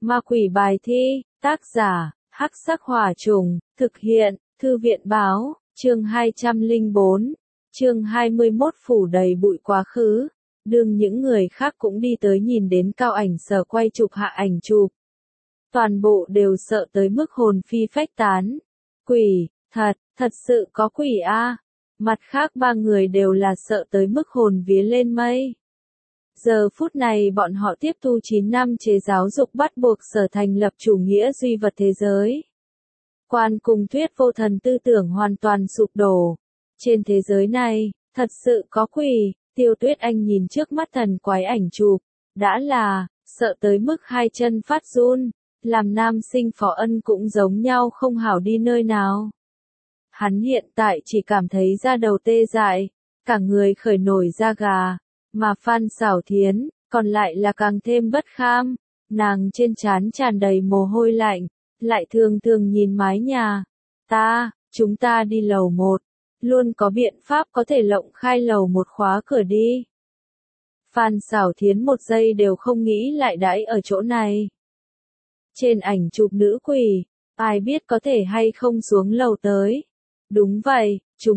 Ma quỷ bài thi, tác giả, Hắc Sắc Hỏa Trùng, thực hiện, Thư viện báo, chương 204, chương 21 phủ đầy bụi quá khứ. Đương những người khác cũng đi tới nhìn đến Cao Ảnh Sở quay chụp hạ ảnh chụp. Toàn bộ đều sợ tới mức hồn phi phách tán. Quỷ, thật sự có quỷ a. Mặt khác ba người đều là sợ tới mức hồn vía lên mây. Giờ phút này bọn họ tiếp thu 9 năm chế giáo dục bắt buộc Sở thành lập chủ nghĩa duy vật thế giới. Quan cùng thuyết vô thần tư tưởng hoàn toàn sụp đổ. Trên thế giới này, thật sự có quỷ. Tiêu Tuyết Anh nhìn trước mắt thần quái ảnh chụp, đã là, sợ tới mức hai chân phát run, làm nam sinh Phó Ân cũng giống nhau không hảo đi nơi nào. Hắn hiện tại chỉ cảm thấy da đầu tê dại, cả người khởi nổi da gà, mà Phan Xảo Thiến, còn lại là càng thêm bất kham, nàng trên trán tràn đầy mồ hôi lạnh, lại thường thường nhìn mái nhà, chúng ta đi lầu 1. Luôn có biện pháp có thể lộng khai lầu 1 khóa cửa đi. Phan Xảo Thiến một giây đều không nghĩ lại đãi ở chỗ này. Trên ảnh chụp nữ quỷ, ai biết có thể hay không xuống lầu tới. Đúng vậy,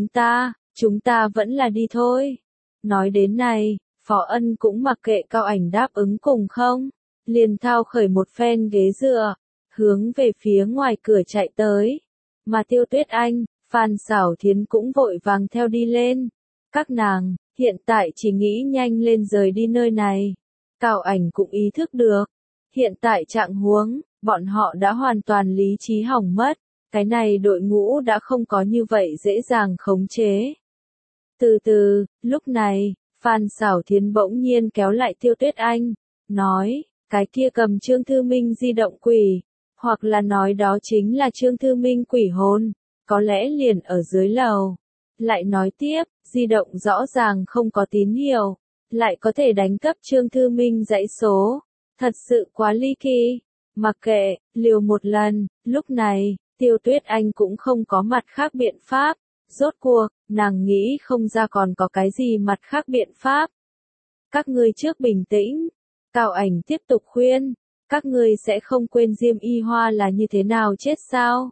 chúng ta vẫn là đi thôi. Nói đến này, Phó Ân cũng mặc kệ Cao Ảnh đáp ứng cùng không, liền thao khởi một phen ghế dựa, hướng về phía ngoài cửa chạy tới. Mà Tiêu Tuyết Anh, Phan Xảo Thiến cũng vội vàng theo đi lên. Các nàng, hiện tại chỉ nghĩ nhanh lên rời đi nơi này. Cao Ảnh cũng ý thức được. Hiện tại trạng huống, bọn họ đã hoàn toàn lý trí hỏng mất. Cái này đội ngũ đã không có như vậy dễ dàng khống chế. Từ từ, lúc này, Phan Xảo Thiến bỗng nhiên kéo lại Tiêu Tuyết Anh, nói, cái kia cầm Trương Thư Minh di động quỷ, hoặc là nói đó chính là Trương Thư Minh quỷ hồn. Có lẽ liền ở dưới lầu. Lại nói tiếp, di động rõ ràng không có tín hiệu, lại có thể đánh cấp Trương Thư Minh dãy số. Thật sự quá ly kỳ. Mặc kệ, liều một lần, lúc này, Tiêu Tuyết Anh cũng không có mặt khác biện pháp. Rốt cuộc, nàng nghĩ không ra còn có cái gì mặt khác biện pháp. Các ngươi trước bình tĩnh. Cao Ảnh tiếp tục khuyên. Các ngươi sẽ không quên Diêm Y Hoa là như thế nào chết sao?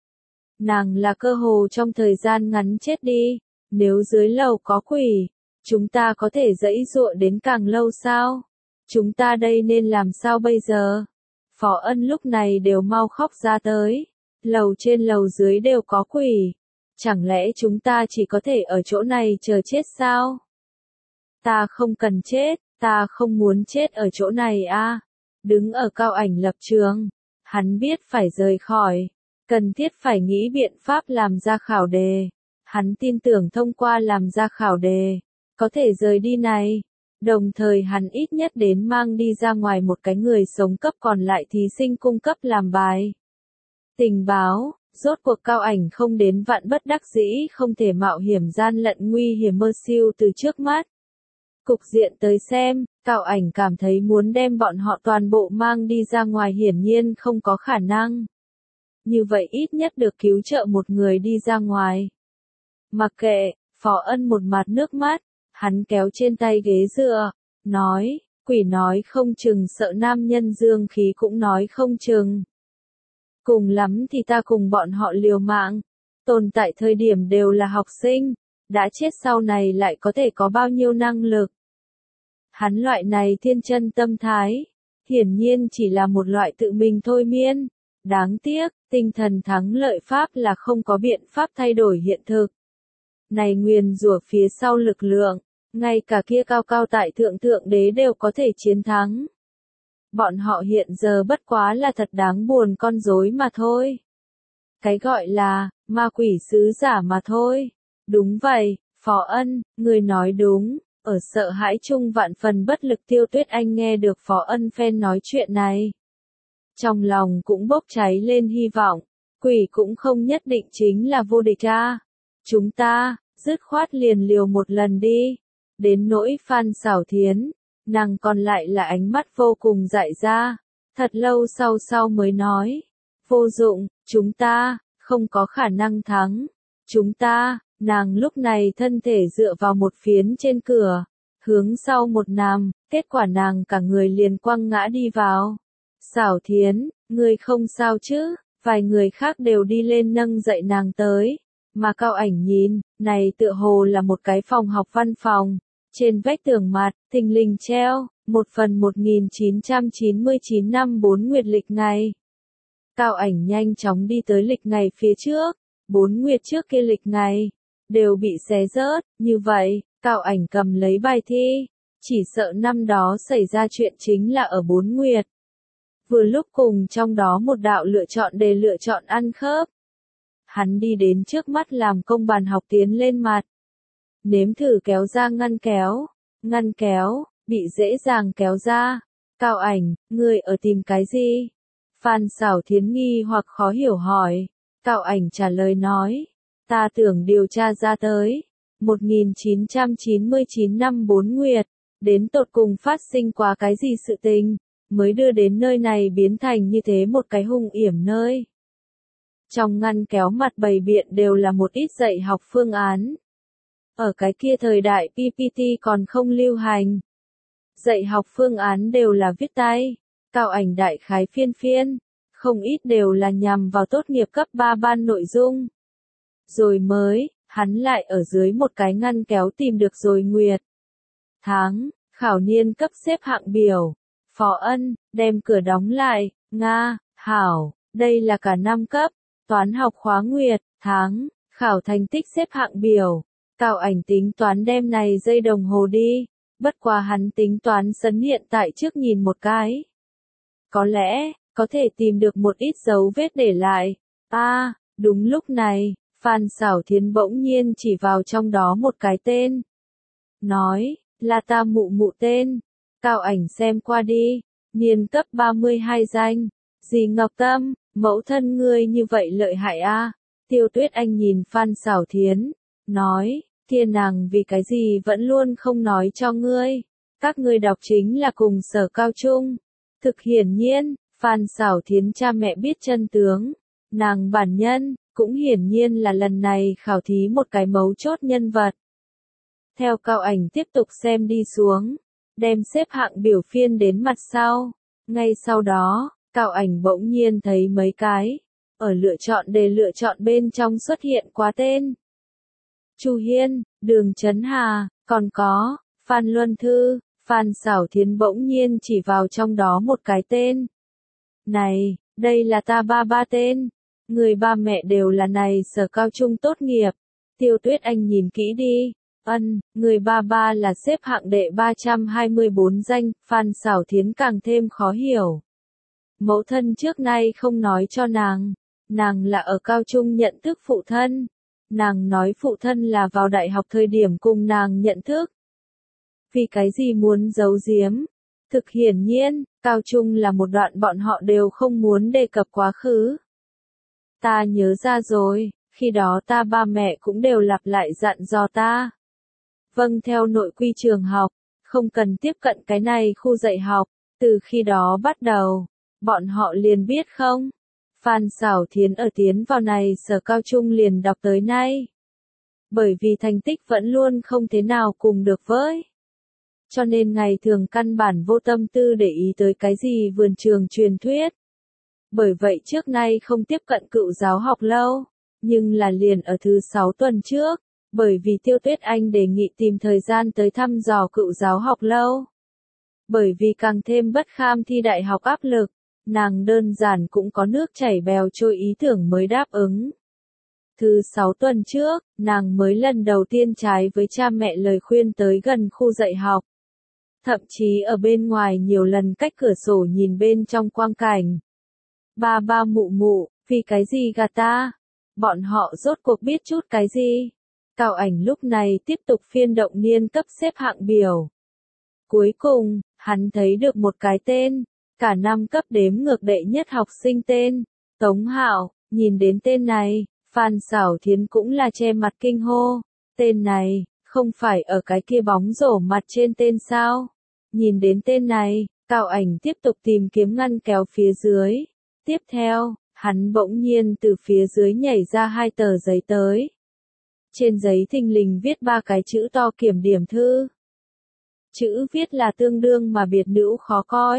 Nàng là cơ hồ trong thời gian ngắn chết đi, nếu dưới lầu có quỷ, chúng ta có thể giãy giụa đến càng lâu sao? Chúng ta đây nên làm sao bây giờ? Phó Ân lúc này đều mau khóc ra tới, lầu trên lầu dưới đều có quỷ, chẳng lẽ chúng ta chỉ có thể ở chỗ này chờ chết sao? Ta không cần chết, ta không muốn chết ở chỗ này a. Đứng ở Cao Ảnh lập trường, hắn biết phải rời khỏi. Cần thiết phải nghĩ biện pháp làm ra khảo đề. Hắn tin tưởng thông qua làm ra khảo đề, có thể rời đi này. Đồng thời hắn ít nhất đến mang đi ra ngoài một cái người sống cấp còn lại thí sinh cung cấp làm bài. Tình báo, rốt cuộc Cao Ảnh không đến vạn bất đắc dĩ không thể mạo hiểm gian lận nguy hiểm mơ siêu từ trước mắt. Cục diện tới xem, Cao Ảnh cảm thấy muốn đem bọn họ toàn bộ mang đi ra ngoài hiển nhiên không có khả năng. Như vậy ít nhất được cứu trợ một người đi ra ngoài. Mặc kệ, Phó Ân một mặt nước mắt, hắn kéo trên tay ghế dựa, nói, quỷ nói không chừng sợ nam nhân dương khí cũng nói không chừng. Cùng lắm thì ta cùng bọn họ liều mạng, tồn tại thời điểm đều là học sinh, đã chết sau này lại có thể có bao nhiêu năng lực. Hắn loại này thiên chân tâm thái, hiển nhiên chỉ là một loại tự mình thôi miên. Đáng tiếc, tinh thần thắng lợi pháp là không có biện pháp thay đổi hiện thực. Này nguyền rủa phía sau lực lượng, ngay cả kia cao cao tại thượng thượng đế đều có thể chiến thắng. Bọn họ hiện giờ bất quá là thật đáng buồn con rối mà thôi. Cái gọi là, ma quỷ sứ giả mà thôi. Đúng vậy, Phó Ân, người nói đúng, ở sợ hãi chung vạn phần bất lực Tiêu Tuyết Anh nghe được Phó Ân phen nói chuyện này. Trong lòng cũng bốc cháy lên hy vọng, quỷ cũng không nhất định chính là vô địch a. Chúng ta, dứt khoát liền liều một lần đi. Đến nỗi Phan Xảo Thiến, nàng còn lại là ánh mắt vô cùng dại ra. Thật lâu sau mới nói, vô dụng, chúng ta, không có khả năng thắng. Chúng ta, nàng lúc này thân thể dựa vào một phiến trên cửa, hướng sau một nằm, kết quả nàng cả người liền quăng ngã đi vào. Xảo Thiến, ngươi không sao chứ? Vài người khác đều đi lên nâng dậy nàng tới. Mà Cao Ảnh nhìn, này tựa hồ là một cái phòng học văn phòng. Trên vách tường mặt, thình lình treo, 1/1999 năm 4 nguyệt lịch ngày. Cao Ảnh nhanh chóng đi tới lịch ngày phía trước, 4 nguyệt trước kia lịch ngày, đều bị xé rớt, như vậy, Cao Ảnh cầm lấy bài thi, chỉ sợ năm đó xảy ra chuyện chính là ở 4 nguyệt. Vừa lúc cùng trong đó một đạo lựa chọn đề lựa chọn ăn khớp. Hắn đi đến trước mắt làm công bàn học tiến lên mặt. Nếm thử kéo ra ngăn kéo, bị dễ dàng kéo ra. Cao Ảnh, ngươi ở tìm cái gì? Phan Xảo Thiến nghi hoặc khó hiểu hỏi. Cao Ảnh trả lời nói, ta tưởng điều tra ra tới. 1999 năm 4 nguyệt, đến tột cùng phát sinh qua cái gì sự tình, mới đưa đến nơi này biến thành như thế một cái hung yểm nơi. Trong ngăn kéo mặt bày biện đều là một ít dạy học phương án. Ở cái kia thời đại PPT còn không lưu hành. Dạy học phương án đều là viết tay. Cao Ảnh đại khái phiên, không ít đều là nhằm vào tốt nghiệp cấp 3 ban nội dung. Rồi mới, hắn lại ở dưới một cái ngăn kéo tìm được rồi nguyệt. Tháng, khảo niên cấp xếp hạng biểu. Phó Ân, đem cửa đóng lại, Nga, hảo, đây là cả năm cấp. Toán học khóa nguyệt, tháng, khảo thành tích xếp hạng biểu. Cao Ảnh tính toán đem này dây đồng hồ đi. Bất quá hắn tính toán sấn hiện tại trước nhìn một cái. Có lẽ, có thể tìm được một ít dấu vết để lại. Đúng lúc này, Phan Xảo Thiến bỗng nhiên chỉ vào trong đó một cái tên. Nói, là ta mụ tên. Cao Ảnh xem qua đi, niên cấp 32 danh. Dì Ngọc Tâm, mẫu thân ngươi như vậy lợi hại a. Tiêu Tuyết Anh nhìn Phan Xảo Thiến, nói, thiên nàng vì cái gì vẫn luôn không nói cho ngươi. Các ngươi đọc chính là cùng sở cao trung. Thực hiển nhiên, Phan Xảo Thiến cha mẹ biết chân tướng. Nàng bản nhân, cũng hiển nhiên là lần này khảo thí một cái mấu chốt nhân vật. Theo Cao Ảnh tiếp tục xem đi xuống, đem xếp hạng biểu phiên đến mặt sau. Ngay sau đó, Cao Ảnh bỗng nhiên thấy mấy cái, ở lựa chọn đề lựa chọn bên trong xuất hiện quá tên. Chu Hiên, Đường Chấn Hà, còn có, Phan Luân Thư. Phan Xảo Thiến bỗng nhiên chỉ vào trong đó một cái tên. Này, đây là ta ba tên. Người ba mẹ đều là này sở cao trung tốt nghiệp. Tiêu Tuyết Anh nhìn kỹ đi. Người ba là xếp hạng đệ 324 danh. Phan Xảo Thiến càng thêm khó hiểu. Mẫu thân trước nay không nói cho nàng. Nàng là ở cao trung nhận thức phụ thân. Nàng nói phụ thân là vào đại học thời điểm cùng nàng nhận thức. Vì cái gì muốn giấu giếm? Thực hiển nhiên, cao trung là một đoạn bọn họ đều không muốn đề cập quá khứ. Ta nhớ ra rồi, khi đó ta ba mẹ cũng đều lặp lại dặn dò ta. Vâng, theo nội quy trường học, không cần tiếp cận cái này khu dạy học, từ khi đó bắt đầu, bọn họ liền biết không? Phan Xảo Thiến ở tiến vào này sở cao trung liền đọc tới nay. Bởi vì thành tích vẫn luôn không thế nào cùng được với. Cho nên ngày thường căn bản vô tâm tư để ý tới cái gì vườn trường truyền thuyết. Bởi vậy trước nay không tiếp cận cựu giáo học lâu, nhưng là liền ở thứ 6 tuần trước, bởi vì Tiêu Tuyết Anh đề nghị tìm thời gian tới thăm dò cựu giáo học lâu. Bởi vì càng thêm bất kham thi đại học áp lực, nàng đơn giản cũng có nước chảy bèo trôi ý tưởng mới đáp ứng. Thứ 6 tuần trước, nàng mới lần đầu tiên trái với cha mẹ lời khuyên tới gần khu dạy học. Thậm chí ở bên ngoài nhiều lần cách cửa sổ nhìn bên trong quang cảnh. Ba mụ, vì cái gì gạt ta? Bọn họ rốt cuộc biết chút cái gì? Cao Ảnh lúc này tiếp tục phiên động niên cấp xếp hạng biểu. Cuối cùng, hắn thấy được một cái tên, cả năm cấp đếm ngược đệ nhất học sinh tên, Tống Hạo. Nhìn đến tên này, Phan Xảo Thiến cũng là che mặt kinh hô. Tên này, không phải ở cái kia bóng rổ mặt trên tên sao? Nhìn đến tên này, Cao Ảnh tiếp tục tìm kiếm ngăn kéo phía dưới. Tiếp theo, hắn bỗng nhiên từ phía dưới nhảy ra 2 tờ giấy tới. Trên giấy thình lình viết 3 cái chữ to kiểm điểm thư. Chữ viết là tương đương mà biệt nữ khó coi.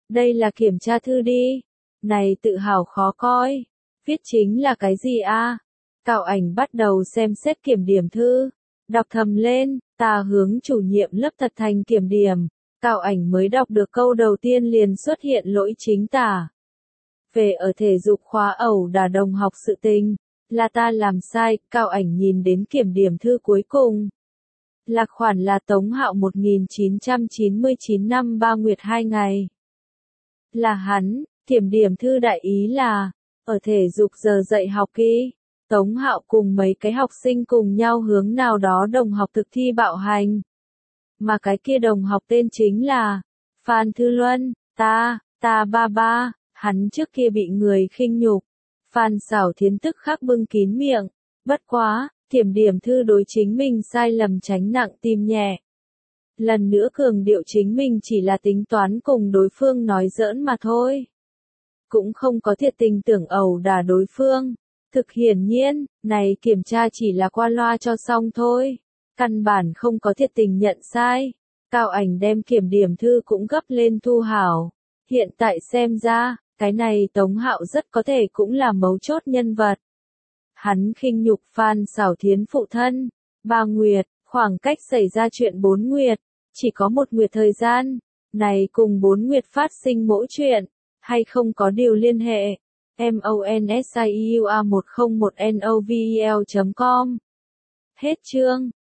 Đây là kiểm tra thư đi. Này tự hào khó coi. Viết chính là cái gì a? Cao Ảnh bắt đầu xem xét kiểm điểm thư. Đọc thầm lên, ta hướng chủ nhiệm lớp thật thành kiểm điểm. Cao Ảnh mới đọc được câu đầu tiên liền xuất hiện lỗi chính tả. Về ở thể dục khóa ẩu đả đồng học sự tình, là ta làm sai. Cao Ảnh nhìn đến kiểm điểm thư cuối cùng. Lạc khoản là Tống Hạo 1999 năm 3 nguyệt 2 ngày. Là hắn, kiểm điểm thư đại ý là, ở thể dục giờ dạy học kỳ, Tống Hạo cùng mấy cái học sinh cùng nhau hướng nào đó đồng học thực thi bạo hành. Mà cái kia đồng học tên chính là Phan Thư Luân, ta ba, hắn trước kia bị người khinh nhục. Phan Xảo Thiến tức khắc bưng kín miệng, bất quá, kiểm điểm thư đối chính mình sai lầm tránh nặng tim nhẹ. Lần nữa cường điệu chính mình chỉ là tính toán cùng đối phương nói giỡn mà thôi. Cũng không có thiệt tình tưởng ẩu đả đối phương. Thực hiển nhiên, này kiểm tra chỉ là qua loa cho xong thôi. Căn bản không có thiệt tình nhận sai. Cao Ảnh đem kiểm điểm thư cũng gấp lên thu hảo. Hiện tại xem ra, cái này Tống Hạo rất có thể cũng là mấu chốt nhân vật. Hắn khinh nhục Phan Xảo Thiến phụ thân. 3 nguyệt, khoảng cách xảy ra chuyện 4 nguyệt. Chỉ có 1 nguyệt thời gian. Này cùng 4 nguyệt phát sinh mỗi chuyện. Hay không có điều liên hệ. MONSIEUA101NOVEL.com. Hết chương.